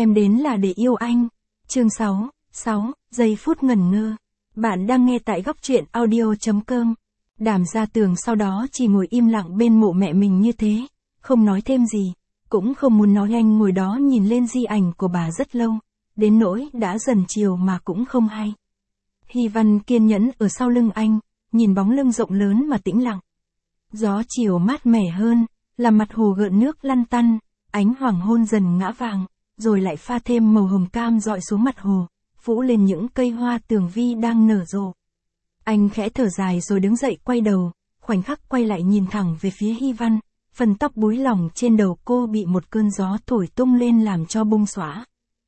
Em đến là để yêu anh. Chương 6, giây phút ngẩn ngơ. Bạn đang nghe tại góc truyện audio.com. Đàm Gia Tường sau đó chỉ ngồi im lặng bên mộ mẹ mình như thế, không nói thêm gì, cũng không muốn nói. Anh ngồi đó nhìn lên di ảnh của bà rất lâu, đến nỗi đã dần chiều mà cũng không hay. Hy Văn kiên nhẫn ở sau lưng anh, nhìn bóng lưng rộng lớn mà tĩnh lặng. Gió chiều mát mẻ hơn, làm mặt hồ gợn nước lăn tăn, ánh hoàng hôn dần ngã vàng, rồi lại pha thêm màu hồng cam dọi xuống mặt hồ, phủ lên những cây hoa tường vi đang nở rộ. Anh khẽ thở dài rồi đứng dậy quay đầu, khoảnh khắc quay lại nhìn thẳng về phía Hy Văn, phần tóc búi lỏng trên đầu cô bị một cơn gió thổi tung lên làm cho bung xõa.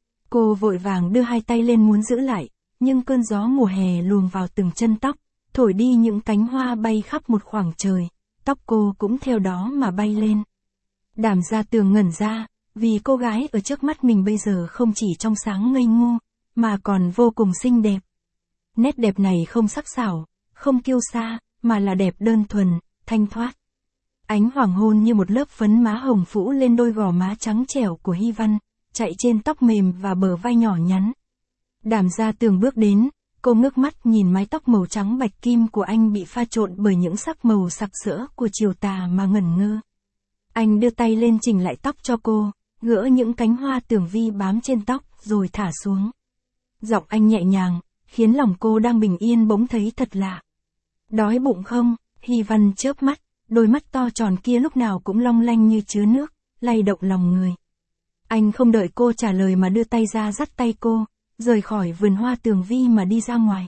Cô vội vàng đưa hai tay lên muốn giữ lại, nhưng cơn gió mùa hè luồn vào từng chân tóc, thổi đi những cánh hoa bay khắp một khoảng trời, tóc cô cũng theo đó mà bay lên. Đàm Gia Tường ngẩn ra, vì cô gái ở trước mắt mình bây giờ không chỉ trong sáng ngây ngô, mà còn vô cùng xinh đẹp. Nét đẹp này không sắc sảo, không kiêu sa, mà là đẹp đơn thuần, thanh thoát. Ánh hoàng hôn như một lớp phấn má hồng phủ lên đôi gò má trắng trẻo của Hy Văn, chạy trên tóc mềm và bờ vai nhỏ nhắn. Đàm Gia Tường bước đến, cô ngước mắt nhìn mái tóc màu trắng bạch kim của anh bị pha trộn bởi những sắc màu sặc sỡ của chiều tà mà ngẩn ngơ. Anh đưa tay lên chỉnh lại tóc cho cô, gỡ những cánh hoa tường vi bám trên tóc rồi thả xuống. Giọng anh nhẹ nhàng, khiến lòng cô đang bình yên bỗng thấy thật lạ. Đói bụng không? Hy Văn chớp mắt, đôi mắt to tròn kia lúc nào cũng long lanh như chứa nước, lay động lòng người. Anh không đợi cô trả lời mà đưa tay ra dắt tay cô, rời khỏi vườn hoa tường vi mà đi ra ngoài.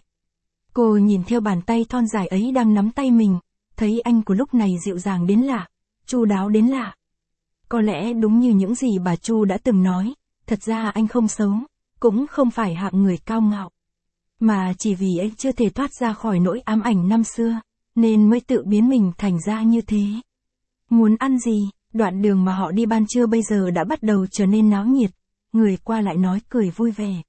Cô nhìn theo bàn tay thon dài ấy đang nắm tay mình, thấy anh của lúc này dịu dàng đến lạ, chu đáo đến lạ. Có lẽ đúng như những gì bà Chu đã từng nói, thật ra anh không xấu, cũng không phải hạng người cao ngạo. Mà chỉ vì anh chưa thể thoát ra khỏi nỗi ám ảnh năm xưa, nên mới tự biến mình thành ra như thế. Muốn ăn gì? Đoạn đường mà họ đi ban trưa bây giờ đã bắt đầu trở nên náo nhiệt, người qua lại nói cười vui vẻ.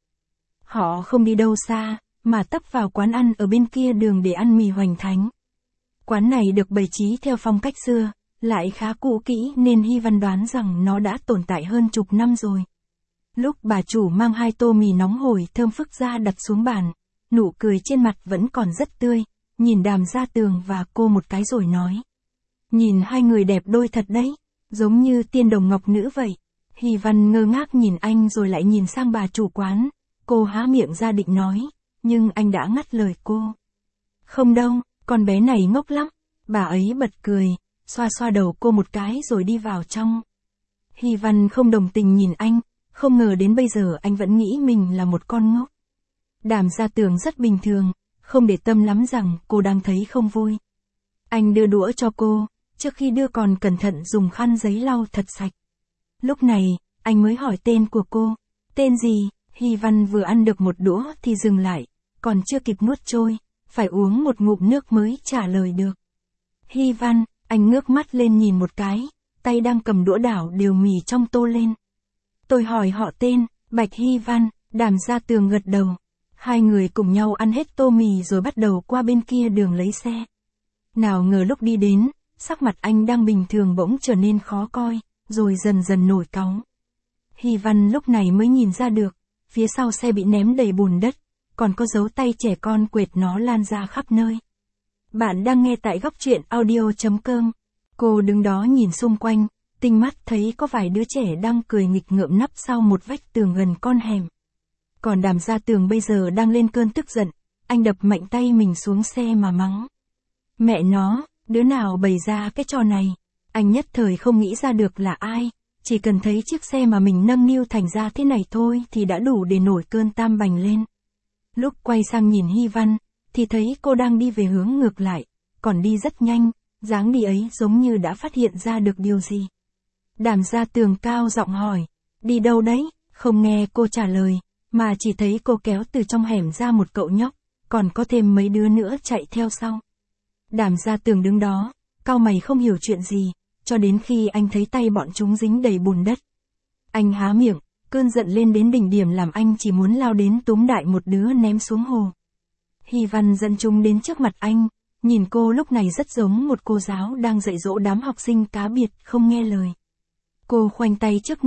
Họ không đi đâu xa, mà tấp vào quán ăn ở bên kia đường để ăn mì hoành thánh. Quán này được bày trí theo phong cách xưa, lại khá cũ kỹ nên Hy Văn đoán rằng nó đã tồn tại hơn chục năm rồi. Lúc bà chủ mang 2 tô mì nóng hổi thơm phức ra đặt xuống bàn, nụ cười trên mặt vẫn còn rất tươi, nhìn Đàm Gia Tường và cô một cái rồi nói. Nhìn hai người đẹp đôi thật đấy, giống như tiên đồng ngọc nữ vậy. Hy Văn ngơ ngác nhìn anh rồi lại nhìn sang bà chủ quán, cô há miệng ra định nói, nhưng anh đã ngắt lời cô. Không đâu, con bé này ngốc lắm. Bà ấy bật cười, xoa xoa đầu cô một cái rồi đi vào trong. Hy Văn không đồng tình nhìn anh, không ngờ đến bây giờ anh vẫn nghĩ mình là một con ngốc. Đàm Gia Tường rất bình thường, không để tâm lắm rằng cô đang thấy không vui. Anh đưa đũa cho cô, trước khi đưa còn cẩn thận dùng khăn giấy lau thật sạch. Lúc này, anh mới hỏi tên của cô. Tên gì? Hy Văn vừa ăn được một đũa thì dừng lại, còn chưa kịp nuốt trôi, phải uống một ngụm nước mới trả lời được. Hy Văn, anh ngước mắt lên nhìn một cái, tay đang cầm đũa đảo đều mì trong tô lên. Tôi hỏi họ tên, Bạch Hy Văn. Đàm Gia Tường gật đầu. Hai người cùng nhau ăn hết tô mì rồi bắt đầu qua bên kia đường lấy xe. Nào ngờ lúc đi đến, sắc mặt anh đang bình thường bỗng trở nên khó coi, rồi dần dần nổi cáu. Hy Văn lúc này mới nhìn ra được, phía sau xe bị ném đầy bùn đất, còn có dấu tay trẻ con quệt nó lan ra khắp nơi. Bạn đang nghe tại góc truyện audio.com. Cô đứng đó nhìn xung quanh, tinh mắt thấy có vài đứa trẻ đang cười nghịch ngợm nấp sau một vách tường gần con hẻm. Còn Đàm Gia Tường bây giờ đang lên cơn tức giận, anh đập mạnh tay mình xuống xe mà mắng. Mẹ nó, đứa nào bày ra cái trò này? Anh nhất thời không nghĩ ra được là ai, chỉ cần thấy chiếc xe mà mình nâng niu thành ra thế này thôi thì đã đủ để nổi cơn tam bành lên. Lúc quay sang nhìn Hy Văn, thì thấy cô đang đi về hướng ngược lại, còn đi rất nhanh, dáng đi ấy giống như đã phát hiện ra được điều gì. Đàm Gia Tường cao giọng hỏi, đi đâu đấy? Không nghe cô trả lời, mà chỉ thấy cô kéo từ trong hẻm ra một cậu nhóc, còn có thêm mấy đứa nữa chạy theo sau. Đàm Gia Tường đứng đó, cau mày không hiểu chuyện gì, cho đến khi anh thấy tay bọn chúng dính đầy bùn đất. Anh há miệng, cơn giận lên đến đỉnh điểm làm anh chỉ muốn lao đến túm đại một đứa ném xuống hồ. Hy Văn dẫn chúng đến trước mặt anh, nhìn cô lúc này rất giống một cô giáo đang dạy dỗ đám học sinh cá biệt không nghe lời. Cô khoanh tay trước ngực,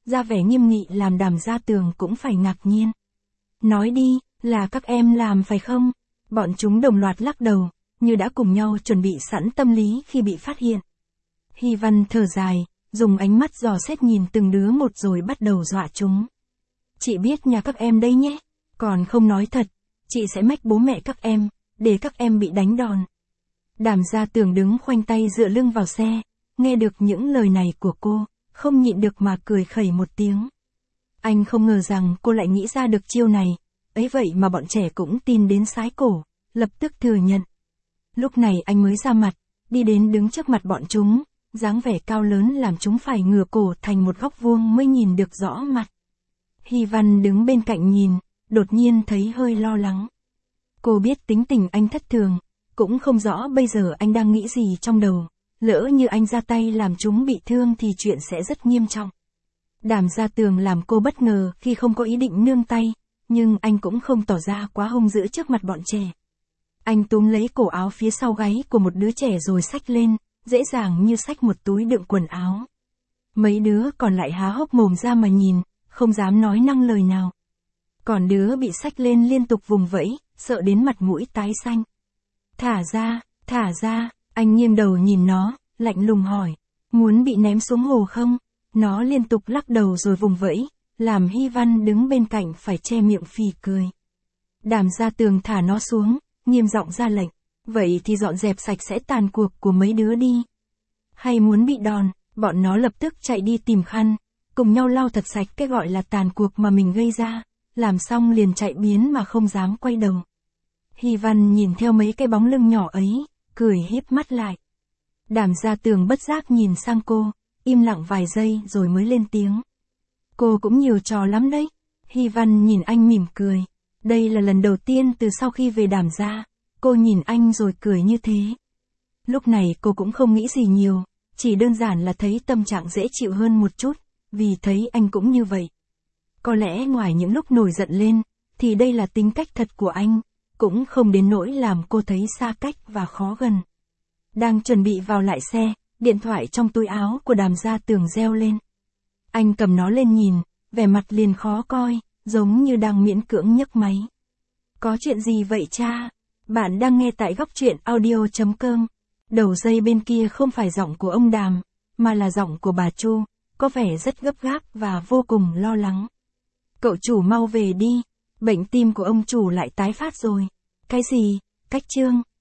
ra vẻ nghiêm nghị làm Đàm Gia Tường cũng phải ngạc nhiên. Nói đi, là các em làm phải không? Bọn chúng đồng loạt lắc đầu, như đã cùng nhau chuẩn bị sẵn tâm lý khi bị phát hiện. Hy Văn thở dài, dùng ánh mắt dò xét nhìn từng đứa một rồi bắt đầu dọa chúng. Chị biết nhà các em đây nhé, còn không nói thật, chị sẽ mách bố mẹ các em, để các em bị đánh đòn. Đàm Gia Tường đứng khoanh tay dựa lưng vào xe, nghe được những lời này của cô, không nhịn được mà cười khẩy một tiếng. Anh không ngờ rằng cô lại nghĩ ra được chiêu này, ấy vậy mà bọn trẻ cũng tin đến sái cổ, lập tức thừa nhận. Lúc này anh mới ra mặt, đi đến đứng trước mặt bọn chúng, dáng vẻ cao lớn làm chúng phải ngửa cổ thành một góc vuông mới nhìn được rõ mặt. Hy Văn đứng bên cạnh nhìn, đột nhiên thấy hơi lo lắng. Cô biết tính tình anh thất thường, cũng không rõ bây giờ anh đang nghĩ gì trong đầu, lỡ như anh ra tay làm chúng bị thương thì chuyện sẽ rất nghiêm trọng. Đàm Gia Tường làm cô bất ngờ khi không có ý định nương tay, nhưng anh cũng không tỏ ra quá hung dữ trước mặt bọn trẻ. Anh túm lấy cổ áo phía sau gáy của một đứa trẻ rồi xách lên, dễ dàng như xách một túi đựng quần áo. Mấy đứa còn lại há hốc mồm ra mà nhìn, không dám nói năng lời nào. Còn đứa bị xách lên liên tục vùng vẫy, sợ đến mặt mũi tái xanh. Thả ra, anh nghiêng đầu nhìn nó, lạnh lùng hỏi, muốn bị ném xuống hồ không? Nó liên tục lắc đầu rồi vùng vẫy, làm Hy Văn đứng bên cạnh phải che miệng phì cười. Đàm Gia Tường thả nó xuống, nghiêm giọng ra lệnh, vậy thì dọn dẹp sạch sẽ tàn cuộc của mấy đứa đi. Hay muốn bị đòn, bọn nó lập tức chạy đi tìm khăn, cùng nhau lau thật sạch cái gọi là tàn cuộc mà mình gây ra, làm xong liền chạy biến mà không dám quay đầu. Hy Văn nhìn theo mấy cái bóng lưng nhỏ ấy, cười híp mắt lại. Đàm Gia Tường bất giác nhìn sang cô, im lặng vài giây rồi mới lên tiếng. Cô cũng nhiều trò lắm đấy. Hy Văn nhìn anh mỉm cười. Đây là lần đầu tiên từ sau khi về Đàm gia, cô nhìn anh rồi cười như thế. Lúc này cô cũng không nghĩ gì nhiều, chỉ đơn giản là thấy tâm trạng dễ chịu hơn một chút, vì thấy anh cũng như vậy. Có lẽ ngoài những lúc nổi giận lên, thì đây là tính cách thật của anh, cũng không đến nỗi làm cô thấy xa cách và khó gần. Đang chuẩn bị vào lại xe, điện thoại trong túi áo của Đàm Gia Tường reo lên. Anh cầm nó lên nhìn, vẻ mặt liền khó coi, giống như đang miễn cưỡng nhấc máy. Có chuyện gì vậy cha? Bạn đang nghe tại góc truyện audio.com. Đầu dây bên kia không phải giọng của ông Đàm, mà là giọng của bà Chu, có vẻ rất gấp gáp và vô cùng lo lắng. Cậu chủ mau về đi, bệnh tim của ông chủ lại tái phát rồi. Cái gì? Cách Trương?